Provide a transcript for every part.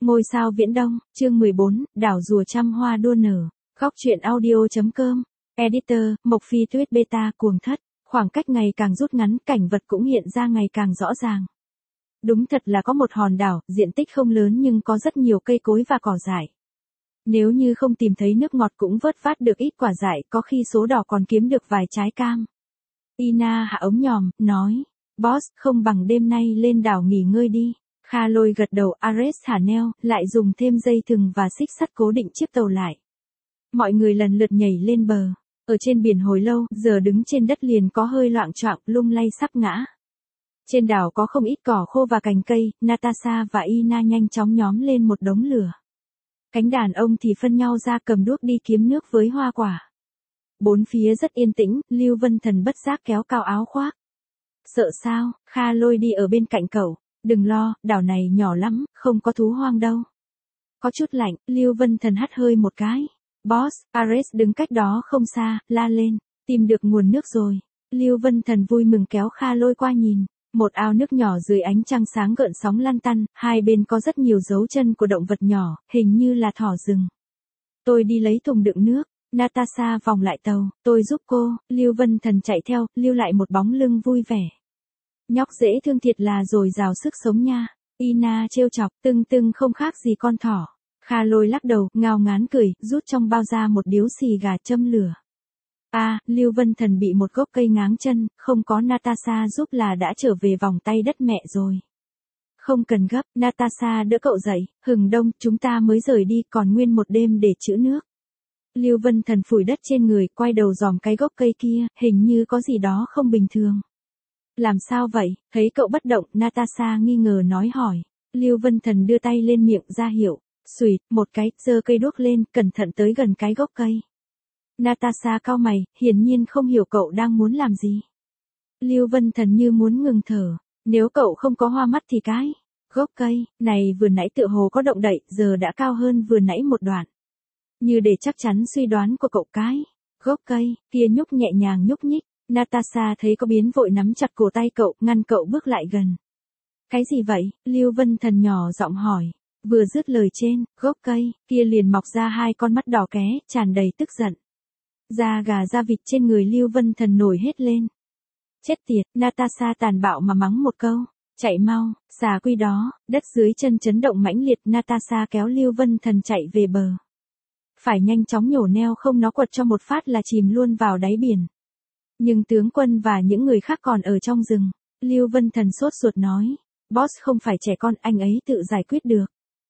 Ngôi sao viễn đông, chương 14, đảo rùa trăm hoa đua nở. Góc truyện audio.com. Editor, Mộc Phi Tuyết Beta cuồng thất. Khoảng cách ngày càng rút ngắn, cảnh vật cũng hiện ra ngày càng rõ ràng. Đúng thật là có một hòn đảo, diện tích không lớn nhưng có rất nhiều cây cối và cỏ dại. Nếu như không tìm thấy nước ngọt cũng vớt vát được ít quả dại, có khi số đỏ còn kiếm được vài trái cam. Ina hạ ống nhòm, nói, boss, không bằng đêm nay lên đảo nghỉ ngơi đi. Kha Lôi gật đầu, Ares thả neo, lại dùng thêm dây thừng và xích sắt cố định chiếc tàu lại. Mọi người lần lượt nhảy lên bờ. Ở trên biển hồi lâu, giờ đứng trên đất liền có hơi loạng choạng, lung lay sắp ngã. Trên đảo có không ít cỏ khô và cành cây, Natasha và Ina nhanh chóng nhóm lên một đống lửa. Cánh đàn ông thì phân nhau ra cầm đuốc đi kiếm nước với hoa quả. Bốn phía rất yên tĩnh, Lưu Vân Thần bất giác kéo cao áo khoác. Sợ sao? Kha Lôi đi ở bên cạnh cậu. Đừng lo, đảo này nhỏ lắm, không có thú hoang đâu. Có chút lạnh, Lưu Vân Thần hắt hơi một cái. Boss, Ares đứng cách đó không xa, la lên. Tìm được nguồn nước rồi. Lưu Vân Thần vui mừng kéo Kha Lôi qua nhìn. Một ao nước nhỏ dưới ánh trăng sáng gợn sóng lăn tăn, hai bên có rất nhiều dấu chân của động vật nhỏ, hình như là thỏ rừng. Tôi đi lấy thùng đựng nước. Natasha vòng lại tàu, tôi giúp cô. Lưu Vân Thần chạy theo, lưu lại một bóng lưng vui vẻ. Nhóc dễ thương thiệt là dồi dào sức sống nha. Ina trêu chọc, tưng không khác gì con thỏ. Kha Lôi lắc đầu, ngao ngán cười, rút trong bao ra một điếu xì gà châm lửa. Lưu Vân Thần bị một gốc cây ngáng chân, không có Natasha giúp là đã trở về vòng tay đất mẹ rồi. Không cần gấp, Natasha đỡ cậu dậy, hừng đông, chúng ta mới rời đi, còn nguyên một đêm để trữ nước. Lưu Vân Thần phủi đất trên người, quay đầu dòm cái gốc cây kia, hình như có gì đó không bình thường. Làm sao vậy? Thấy cậu bất động, Natasha nghi ngờ nói hỏi. Lưu Vân Thần đưa tay lên miệng ra hiệu. Xùi, một cái, giơ cây đuốc lên, cẩn thận tới gần cái gốc cây. Natasha cau mày, hiển nhiên không hiểu cậu đang muốn làm gì. Lưu Vân Thần như muốn ngừng thở. Nếu cậu không có hoa mắt thì cái gốc cây này vừa nãy tựa hồ có động đậy, giờ đã cao hơn vừa nãy một đoạn. Như để chắc chắn suy đoán của cậu, cái gốc cây kia nhúc nhẹ nhàng nhúc nhích. Natasha thấy có biến vội nắm chặt cổ tay cậu, ngăn cậu bước lại gần. Cái gì vậy? Lưu Vân Thần nhỏ giọng hỏi. Vừa dứt lời trên, gốc cây kia liền mọc ra hai con mắt đỏ ké, tràn đầy tức giận. Da gà da vịt trên người Lưu Vân Thần nổi hết lên. Chết tiệt, Natasha tàn bạo mà mắng một câu. Chạy mau, xà quy đó. Đất dưới chân chấn động mãnh liệt, Natasha kéo Lưu Vân Thần chạy về bờ. Phải nhanh chóng nhổ neo không nó quật cho một phát là chìm luôn vào đáy biển. Nhưng tướng quân và những người khác còn ở trong rừng. Lưu Vân Thần sốt ruột nói. Boss không phải trẻ con, anh ấy tự giải quyết được.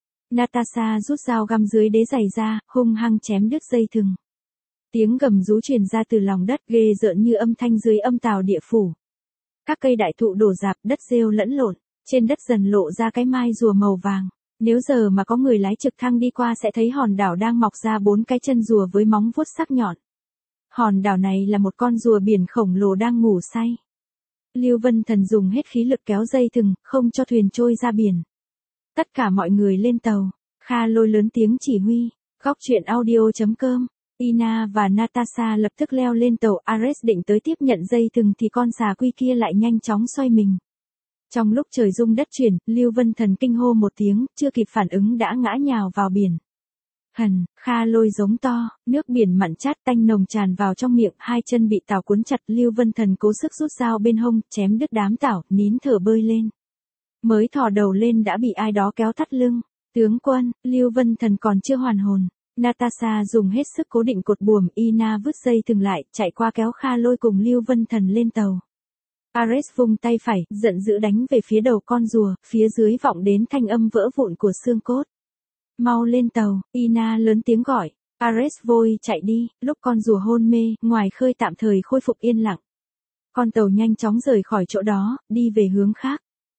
Natasha rút dao găm dưới đế giày ra, hung hăng chém đứt dây thừng. Tiếng gầm rú truyền ra từ lòng đất, ghê rợn như âm thanh dưới âm tào địa phủ. Các cây đại thụ đổ rạp, đất rêu lẫn lộn, trên đất dần lộ ra cái mai rùa màu vàng. Nếu giờ mà có người lái trực thăng đi qua sẽ thấy hòn đảo đang mọc ra 4 cái chân rùa với móng vuốt sắc nhọn. Hòn đảo này là một con rùa biển khổng lồ đang ngủ say. Lưu Vân Thần dùng hết khí lực kéo dây thừng, không cho thuyền trôi ra biển. Tất cả mọi người lên tàu. Kha Lôi lớn tiếng chỉ huy. Góc truyện audio.com. Ina và Natasha lập tức leo lên tàu. Ares định tới tiếp nhận dây thừng thì con xà quy kia lại nhanh chóng xoay mình. Trong lúc trời rung đất chuyển, Lưu Vân Thần kinh hô một tiếng, chưa kịp phản ứng đã ngã nhào vào biển. Kha Lôi giống to, nước biển mặn chát tanh nồng tràn vào trong miệng, hai chân bị tảo cuốn chặt, Lưu Vân Thần cố sức rút dao bên hông, chém đứt đám tảo, nín thở bơi lên. Mới thò đầu lên đã bị ai đó kéo thắt lưng. Tướng quân, Lưu Vân Thần còn chưa hoàn hồn. Natasha dùng hết sức cố định cột buồm, Ina vứt dây thừng lại, chạy qua kéo Kha Lôi cùng Lưu Vân Thần lên tàu. Ares vung tay phải, giận dữ đánh về phía đầu con rùa, phía dưới vọng đến thanh âm vỡ vụn của xương cốt. Mau lên tàu, Ina lớn tiếng gọi. Ares vội chạy đi, lúc con rùa hôn mê, ngoài khơi tạm thời khôi phục yên lặng. Con tàu nhanh chóng rời khỏi chỗ đó, đi về hướng khác.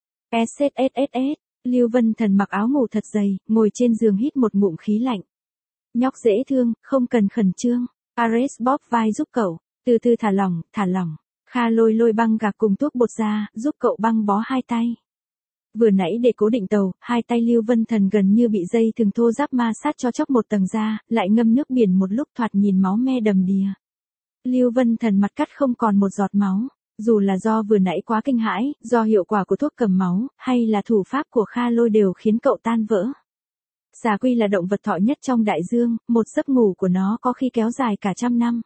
SSSS, Lưu Vân Thần mặc áo ngủ thật dày, ngồi trên giường hít một ngụm khí lạnh. Nhóc dễ thương, không cần khẩn trương. Ares bóp vai giúp cậu, từ từ thả lỏng. Kha Lôi lôi băng gạc cùng thuốc bột ra, giúp cậu băng bó hai tay. Vừa nãy để cố định tàu, hai tay Lưu Vân Thần gần như bị dây thừng thô ráp ma sát cho chóc một tầng da, lại ngâm nước biển một lúc thoạt nhìn máu me đầm đìa. Lưu Vân Thần mặt cắt không còn một giọt máu. Dù là do vừa nãy quá kinh hãi, do hiệu quả của thuốc cầm máu, hay là thủ pháp của Kha Lôi đều khiến cậu tan vỡ. Xà quy là động vật thọ nhất trong đại dương, một giấc ngủ của nó có khi kéo dài cả 100 năm.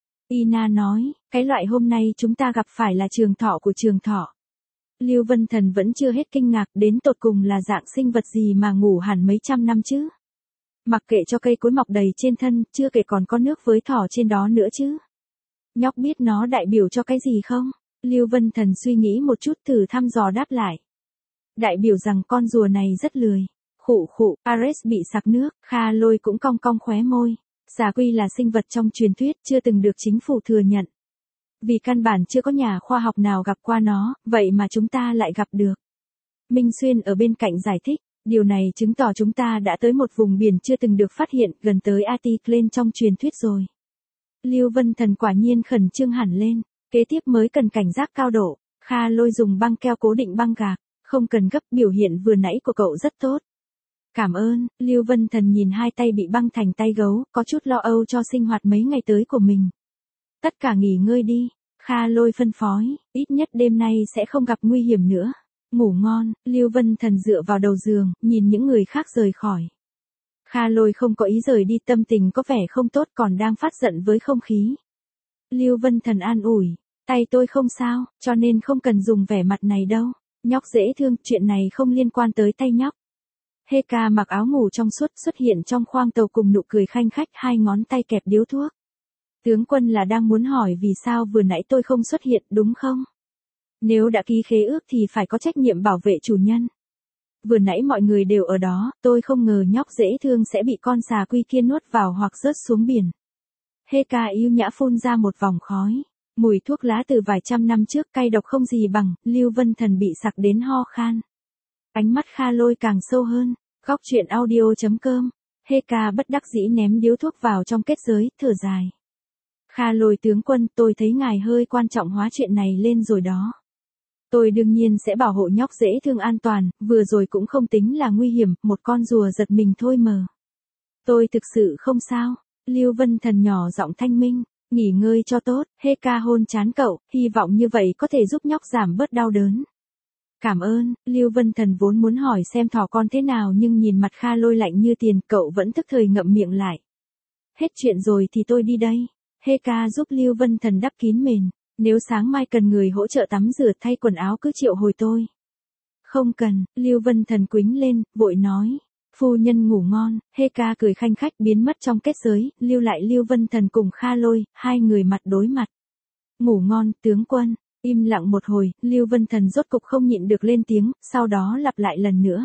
Ina nói, cái loại hôm nay chúng ta gặp phải là trường thọ của trường thọ. Lưu Vân Thần vẫn chưa hết kinh ngạc, đến tột cùng là dạng sinh vật gì mà ngủ hẳn mấy trăm năm chứ. Mặc kệ cho cây cối mọc đầy trên thân, chưa kể còn có nước với thỏ trên đó nữa chứ. Nhóc biết nó đại biểu cho cái gì không? Lưu Vân Thần suy nghĩ một chút thử thăm dò đáp lại. Đại biểu rằng con rùa này rất lười. Khụ khụ, Ares bị sặc nước, Kha Lôi cũng cong cong khóe môi. Xà quy là sinh vật trong truyền thuyết chưa từng được chính phủ thừa nhận. Vì căn bản chưa có nhà khoa học nào gặp qua nó, vậy mà chúng ta lại gặp được. Minh Xuyên ở bên cạnh giải thích, điều này chứng tỏ chúng ta đã tới một vùng biển chưa từng được phát hiện, gần tới Atiklen trong truyền thuyết rồi. Lưu Vân Thần quả nhiên khẩn trương hẳn lên, kế tiếp mới cần cảnh giác cao độ. Kha Lôi dùng băng keo cố định băng gạc, không cần gấp, biểu hiện vừa nãy của cậu rất tốt. Cảm ơn. Lưu Vân Thần nhìn hai tay bị băng thành tay gấu, có chút lo âu cho sinh hoạt mấy ngày tới của mình. Tất cả nghỉ ngơi đi, Kha Lôi phân phối, ít nhất đêm nay sẽ không gặp nguy hiểm nữa. Ngủ ngon. Lưu Vân Thần dựa vào đầu giường, nhìn những người khác rời khỏi. Kha Lôi không có ý rời đi, tâm tình có vẻ không tốt, còn đang phát giận với không khí. Lưu Vân Thần an ủi, tay tôi không sao, cho nên không cần dùng vẻ mặt này đâu. Nhóc dễ thương, chuyện này không liên quan tới tay nhóc. Heka mặc áo ngủ trong suốt xuất hiện trong khoang tàu cùng nụ cười khanh khách, hai ngón tay kẹp điếu thuốc. Tướng quân là đang muốn hỏi vì sao vừa nãy tôi không xuất hiện, đúng không? Nếu đã ký khế ước thì phải có trách nhiệm bảo vệ chủ nhân. Vừa nãy mọi người đều ở đó, tôi không ngờ nhóc dễ thương sẽ bị con xà quy kia nuốt vào hoặc rớt xuống biển. Heka yêu nhã phun ra một vòng khói. Mùi thuốc lá từ vài trăm năm trước cay độc không gì bằng. Lưu Vân Thần bị sặc đến ho khan. Ánh mắt Kha Lôi càng sâu hơn. Góc truyện audio.com. Heka bất đắc dĩ ném điếu thuốc vào trong kết giới, thở dài. Kha Lôi tướng quân, tôi thấy ngài hơi quan trọng hóa chuyện này lên rồi đó. Tôi đương nhiên sẽ bảo hộ nhóc dễ thương an toàn, vừa rồi cũng không tính là nguy hiểm, một con rùa giật mình thôi mờ. Tôi thực sự không sao. Lưu Vân Thần nhỏ giọng thanh minh, nghỉ ngơi cho tốt. Heka hôn trán cậu, hy vọng như vậy có thể giúp nhóc giảm bớt đau đớn. Cảm ơn. Lưu Vân Thần vốn muốn hỏi xem thỏ con thế nào nhưng nhìn mặt Kha Lôi lạnh như tiền, cậu vẫn tức thời ngậm miệng lại. Hết chuyện rồi thì tôi đi đây. Heka giúp Lưu Vân Thần đắp kín mền. Nếu sáng mai cần người hỗ trợ tắm rửa thay quần áo cứ triệu hồi tôi. Không cần. Lưu Vân Thần quĩnh lên, vội nói. Phu nhân ngủ ngon. Heka cười khanh khách biến mất trong kết giới, lưu lại Lưu Vân Thần cùng Kha Lôi, hai người mặt đối mặt. Ngủ ngon, tướng quân. Im lặng một hồi, Lưu Vân Thần rốt cục không nhịn được lên tiếng, sau đó lặp lại lần nữa.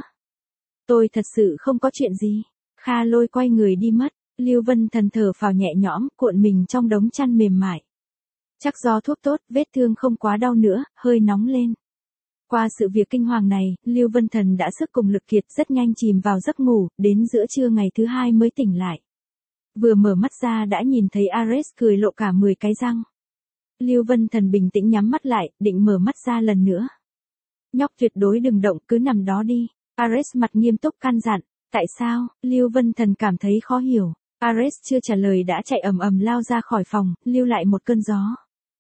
Tôi thật sự không có chuyện gì. Kha Lôi quay người đi mất. Lưu Vân Thần thở phào nhẹ nhõm, cuộn mình trong đống chăn mềm mại. Chắc do thuốc tốt, vết thương không quá đau nữa, hơi nóng lên. Qua sự việc kinh hoàng này, Lưu Vân Thần đã sức cùng lực kiệt, rất nhanh chìm vào giấc ngủ, đến giữa trưa ngày thứ hai mới tỉnh lại. Vừa mở mắt ra đã nhìn thấy Ares cười lộ cả 10 cái răng. Lưu Vân Thần bình tĩnh nhắm mắt lại, định mở mắt ra lần nữa. Nhóc tuyệt đối đừng động, cứ nằm đó đi. Ares mặt nghiêm túc căn dặn. Tại sao? Lưu Vân Thần cảm thấy khó hiểu. Ares chưa trả lời đã chạy ầm ầm lao ra khỏi phòng, lưu lại một cơn gió.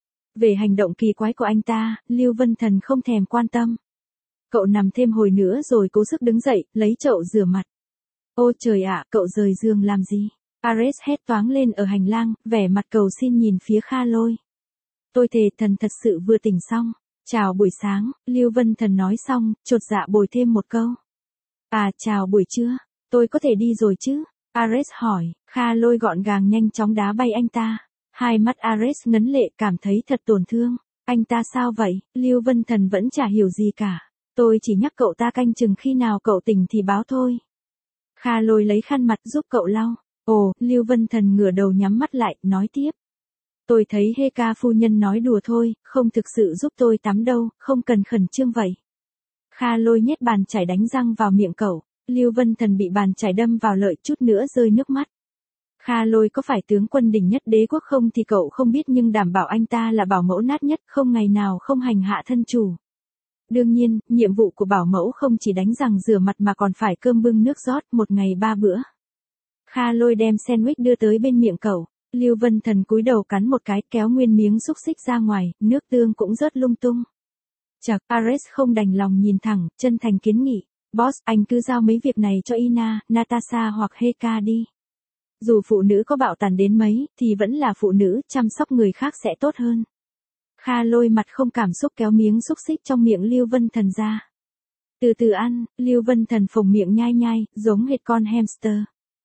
Về hành động kỳ quái của anh ta, Lưu Vân Thần không thèm quan tâm. Cậu nằm thêm hồi nữa rồi cố sức đứng dậy, lấy chậu rửa mặt. Ôi trời ạ, cậu rời giường làm gì? Ares hét toáng lên ở hành lang, vẻ mặt cầu xin nhìn phía Kha Lôi. Tôi thề thần thật sự vừa tỉnh xong. Chào buổi sáng. Lưu Vân Thần nói xong, chột dạ bồi thêm một câu. À chào buổi trưa. Tôi có thể đi rồi chứ? Ares hỏi. Kha Lôi gọn gàng nhanh chóng đá bay anh ta. Hai mắt Ares ngấn lệ, cảm thấy thật tổn thương. Anh ta sao vậy? Lưu Vân Thần vẫn chả hiểu gì cả. Tôi chỉ nhắc cậu ta canh chừng khi nào cậu tỉnh thì báo thôi. Kha Lôi lấy khăn mặt giúp cậu lau. Ồ, Lưu Vân Thần ngửa đầu nhắm mắt lại, nói tiếp. Tôi thấy Heka phu nhân nói đùa thôi, không thực sự giúp tôi tắm đâu, không cần khẩn trương vậy. Kha Lôi nhét bàn chải đánh răng vào miệng cậu. Lưu Vân Thần bị bàn chải đâm vào lợi, chút nữa rơi nước mắt. Kha Lôi có phải tướng quân đỉnh nhất đế quốc không thì cậu không biết, nhưng đảm bảo anh ta là bảo mẫu nát nhất, không ngày nào không hành hạ thân chủ. Đương nhiên, nhiệm vụ của bảo mẫu không chỉ đánh răng rửa mặt mà còn phải cơm bưng nước rót, một ngày 3 bữa. Kha Lôi đem sandwich đưa tới bên miệng cậu. Lưu Vân Thần cúi đầu cắn một cái, kéo nguyên miếng xúc xích ra ngoài, nước tương cũng rớt lung tung. Chậc, Ares không đành lòng nhìn thẳng, chân thành kiến nghị. Boss, anh cứ giao mấy việc này cho Ina, Natasha hoặc Heka đi. Dù phụ nữ có bạo tàn đến mấy, thì vẫn là phụ nữ, chăm sóc người khác sẽ tốt hơn. Kha Lôi mặt không cảm xúc kéo miếng xúc xích trong miệng Lưu Vân Thần ra. Từ từ ăn, Lưu Vân Thần phồng miệng nhai nhai, giống hệt con hamster.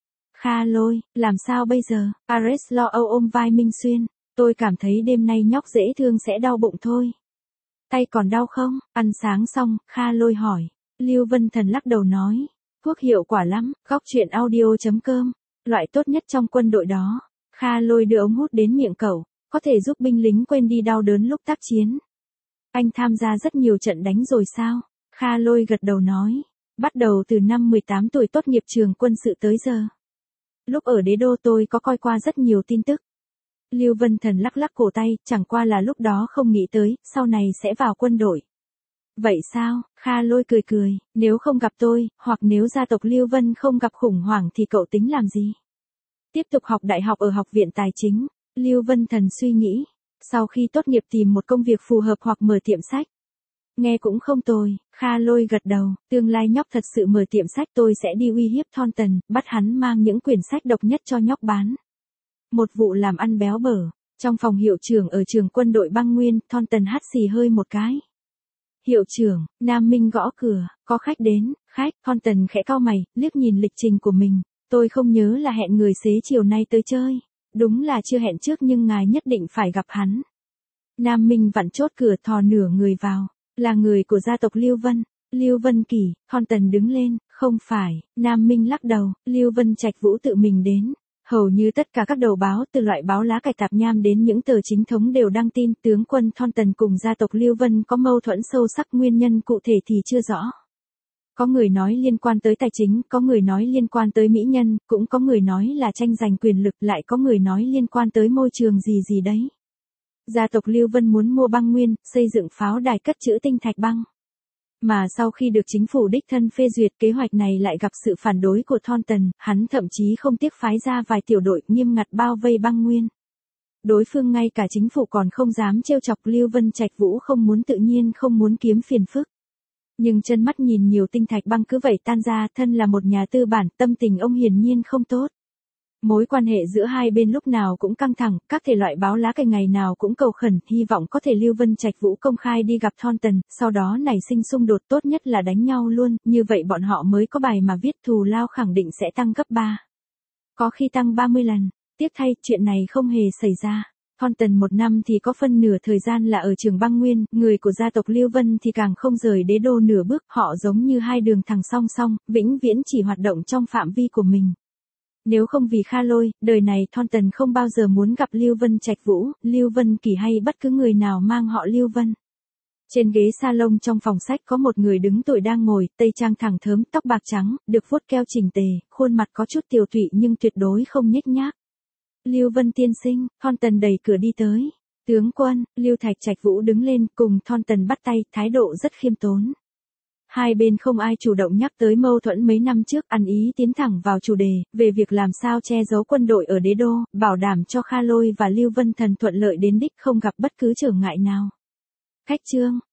Kha Lôi, làm sao bây giờ? Ares lo âu ôm vai Minh Xuyên. Tôi cảm thấy đêm nay nhóc dễ thương sẽ đau bụng thôi. Tay còn đau không? Ăn sáng xong, Kha Lôi hỏi. Lưu Vân Thần lắc đầu nói. Thuốc hiệu quả lắm, góc chuyện audio.com. Loại tốt nhất trong quân đội đó. Kha Lôi đưa ống hút đến miệng cậu. Có thể giúp binh lính quên đi đau đớn lúc tác chiến. Anh tham gia rất nhiều trận đánh rồi sao? Kha Lôi gật đầu nói. Bắt đầu từ năm 18 tuổi tốt nghiệp trường quân sự tới giờ. Lúc ở Đế Đô tôi có coi qua rất nhiều tin tức. Lưu Vân Thần lắc lắc cổ tay, chẳng qua là lúc đó không nghĩ tới, sau này sẽ vào quân đội. Vậy sao? Kha Lôi cười cười, nếu không gặp tôi, hoặc nếu gia tộc Lưu Vân không gặp khủng hoảng thì cậu tính làm gì? Tiếp tục học đại học ở học viện tài chính. Lưu Vân Thần suy nghĩ. Sau khi tốt nghiệp tìm một công việc phù hợp hoặc mở tiệm sách. Nghe cũng không tồi, Kha Lôi gật đầu, tương lai nhóc thật sự mở tiệm sách tôi sẽ đi uy hiếp Thornton, bắt hắn mang những quyển sách độc nhất cho nhóc bán. Một vụ làm ăn béo bở, trong phòng hiệu trưởng ở trường quân đội băng nguyên, Thornton hắt xì hơi một cái. Hiệu trưởng, Nam Minh gõ cửa, có khách đến, khách, Thornton khẽ cau mày, liếc nhìn lịch trình của mình, tôi không nhớ là hẹn người xế chiều nay tới chơi, đúng là chưa hẹn trước nhưng ngài nhất định phải gặp hắn. Nam Minh vặn chốt cửa thò nửa người vào. Là người của gia tộc Lưu Vân. Lưu Vân Kỳ, Thornton đứng lên, không phải, Nam Minh lắc đầu, Lưu Vân Trạch Vũ tự mình đến. Hầu như tất cả các đầu báo từ loại báo lá cải tạp nham đến những tờ chính thống đều đăng tin tướng quân Thornton cùng gia tộc Lưu Vân có mâu thuẫn sâu sắc, nguyên nhân cụ thể thì chưa rõ. Có người nói liên quan tới tài chính, có người nói liên quan tới mỹ nhân, cũng có người nói là tranh giành quyền lực, lại có người nói liên quan tới môi trường gì gì đấy. Gia tộc Lưu Vân muốn mua băng nguyên, xây dựng pháo đài cất trữ tinh thạch băng. Mà sau khi được chính phủ đích thân phê duyệt kế hoạch này lại gặp sự phản đối của Thornton, hắn thậm chí không tiếc phái ra vài tiểu đội nghiêm ngặt bao vây băng nguyên. Đối phương ngay cả chính phủ còn không dám trêu chọc. Lưu Vân Trạch Vũ không muốn tự nhiên không muốn kiếm phiền phức. Nhưng chân mắt nhìn nhiều tinh thạch băng cứ vậy tan ra, thân là một nhà tư bản, tâm tình ông hiển nhiên không tốt. Mối quan hệ giữa hai bên lúc nào cũng căng thẳng, các thể loại báo lá cải ngày nào cũng cầu khẩn, hy vọng có thể Lưu Vân Trạch Vũ công khai đi gặp Thornton, sau đó nảy sinh xung đột, tốt nhất là đánh nhau luôn, như vậy bọn họ mới có bài mà viết, thù lao khẳng định sẽ tăng gấp 3. Có khi tăng 30 lần. Tiếc thay, chuyện này không hề xảy ra. Thornton một năm thì có phân nửa thời gian là ở trường băng nguyên, người của gia tộc Lưu Vân thì càng không rời Đế Đô nửa bước, họ giống như hai đường thẳng song song, vĩnh viễn chỉ hoạt động trong phạm vi của mình. Nếu không vì Kha Lôi, đời này Thornton không bao giờ muốn gặp Lưu Vân Trạch Vũ, Lưu Vân Kỳ hay bất cứ người nào mang họ Lưu Vân. Trên ghế salon trong phòng sách có một người đứng tuổi đang ngồi, tây trang thẳng thớm, tóc bạc trắng, được vuốt keo chỉnh tề, khuôn mặt có chút tiều tụy nhưng tuyệt đối không nhếch nhác. Lưu Vân tiên sinh, Thornton đẩy cửa đi tới. Tướng quân, Lưu Thạch Trạch Vũ đứng lên cùng Thornton bắt tay, thái độ rất khiêm tốn. Hai bên không ai chủ động nhắc tới mâu thuẫn mấy năm trước, ăn ý tiến thẳng vào chủ đề, về việc làm sao che giấu quân đội ở Đế Đô, bảo đảm cho Kha Lôi và Lưu Vân Thần thuận lợi đến đích không gặp bất cứ trở ngại nào. Cách chương